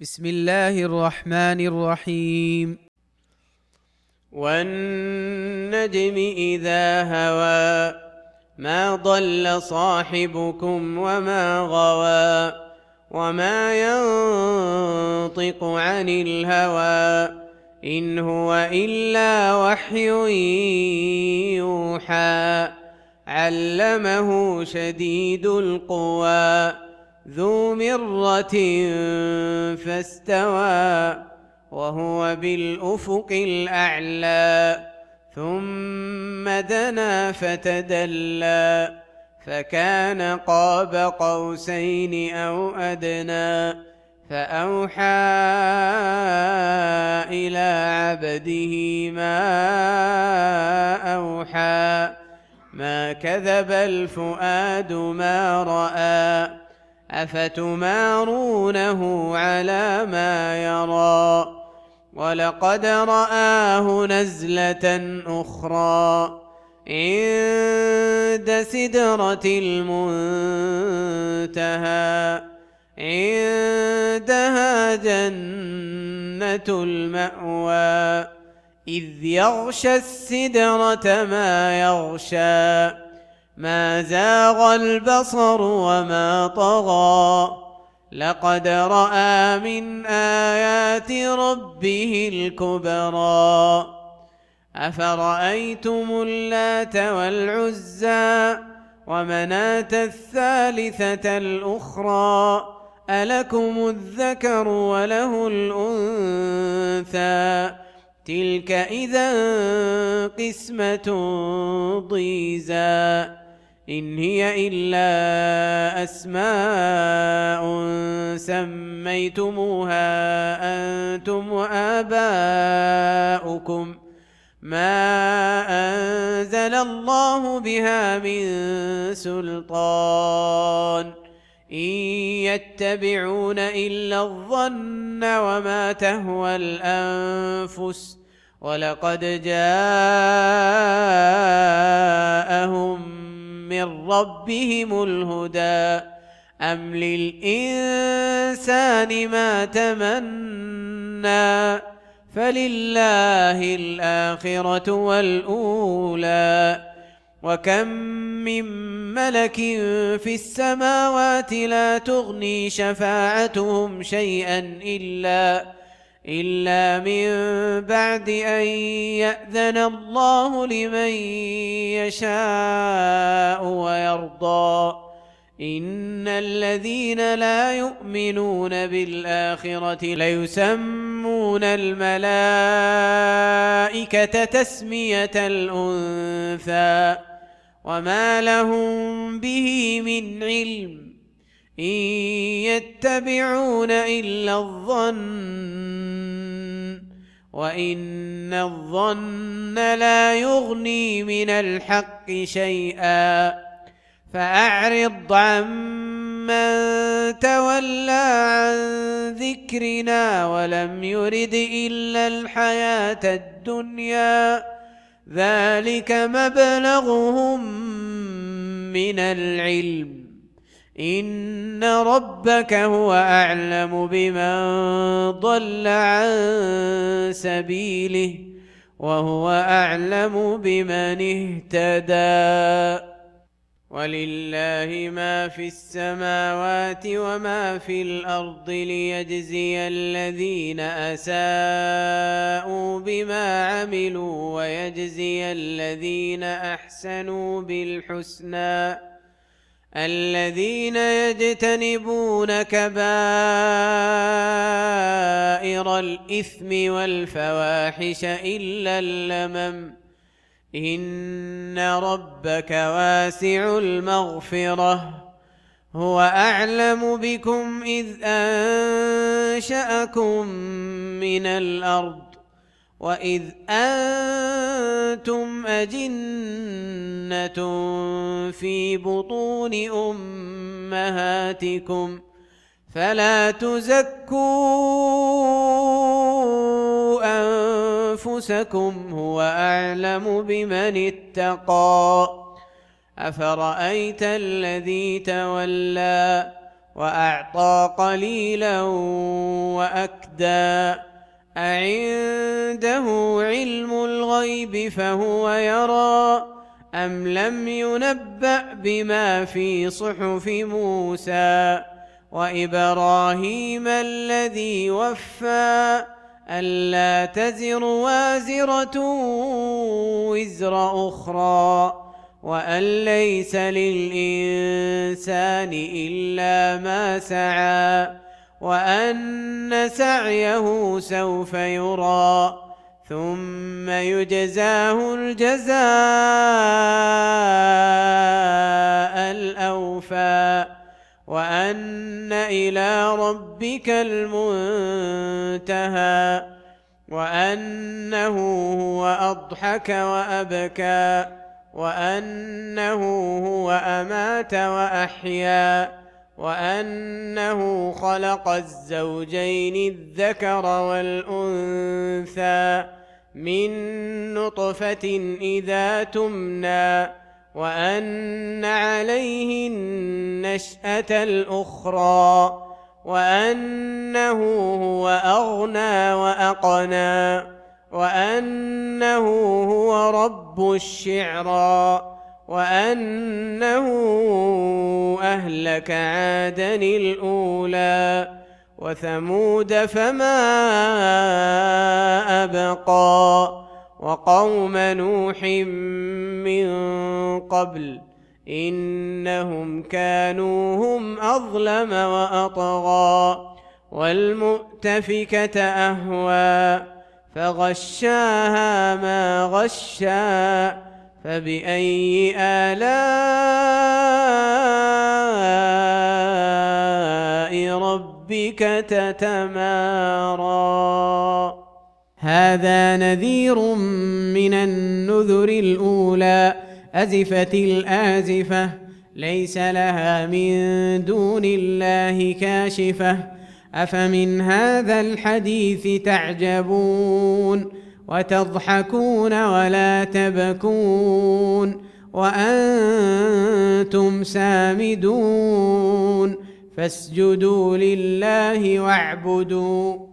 بسم الله الرحمن الرحيم. والنجم إذا هوى ما ضل صاحبكم وما غوى وما ينطق عن الهوى إن هو إلا وحي يوحى علمه شديد القوى ذو مرة فاستوى وهو بالأفق الأعلى ثم دنا فتدلى فكان قاب قوسين أو أدنى فأوحى إلى عبده ما أوحى ما كذب الفؤاد ما رأى أفتمارونه على ما يرى ولقد رآه نزلة أخرى عند سدرة المنتهى عندها جنة المأوى إذ يغشى السدرة ما يغشى ما زاغ البصر وما طغى لقد رأى من آيات ربه الكبرى أفرأيتم اللات والعزى ومناة الثالثة الأخرى ألكم الذكر وله الأنثى تلك إذا قسمة ضيزى إن هي إلا أسماء سميتموها أنتم وآباؤكم ما أنزل الله بها من سلطان إن يتبعون إلا الظن وما تهوى الأنفس ولقد جاءهم من ربهم الهدى أم للإنسان ما تمنى فلله الآخرة والأولى وكم من ملك في السماوات لا تغني شفاعتهم شيئا إلا من بعد أن يأذن الله لمن يشاء ويرضى إن الذين لا يؤمنون بالآخرة ليسمون الملائكة تسمية الأنثى وما لهم به من علم إن يتبعون إلا الظن وإن الظن لا يغني من الحق شيئا فأعرض عمن تولى عن ذكرنا ولم يرد إلا الحياة الدنيا ذلك مبلغهم من العلم إن ربك هو أعلم بمن ضل عن سبيله وهو أعلم بمن اهتدى ولله ما في السماوات وما في الأرض ليجزي الذين أساءوا بما عملوا ويجزي الذين أحسنوا بالحسنى الذين يجتنبون كبائر الإثم والفواحش إلا اللمم إن ربك واسع المغفرة هو أعلم بكم إذ أنشأكم من الأرض وإذ أنتم أجنة في بطون أمهاتكم فلا تزكوا أنفسكم هو أعلم بمن اتقى أفرأيت الذي تولى وأعطى قليلا وأكدى أعنده علم الغيب فهو يرى أم لم ينبأ بما في صحف موسى وإبراهيم الذي وفى ألا تزر وازرة وزر أخرى وأن ليس للإنسان إلا ما سعى وأن سعيه سوف يرى ثم يجزاه الجزاء الأوفى وأن إلى ربك المنتهى وأنه هو أضحك وأبكى وأنه هو أمات وأحيا وأنه خلق الزوجين الذكر والأنثى من نطفة إذا تمنى وأن عليه النشأة الأخرى وأنه هو أغنى وأقنى وأنه هو رب الشعرى وأنه أهلك عادا الأولى وثمود فما أبقى وقوم نوح من قبل إنهم كانوا هم أظلم وأطغى والمؤتفكة أهوى فغشاها ما غشى فبأي آلاء ربك تتمارى هذا نذير من النذر الأولى أزفت الآزفة ليس لها من دون الله كاشفة أفمن هذا الحديث تعجبون وتضحكون ولا تبكون وأنتم سامدون فاسجدوا لله واعبدوا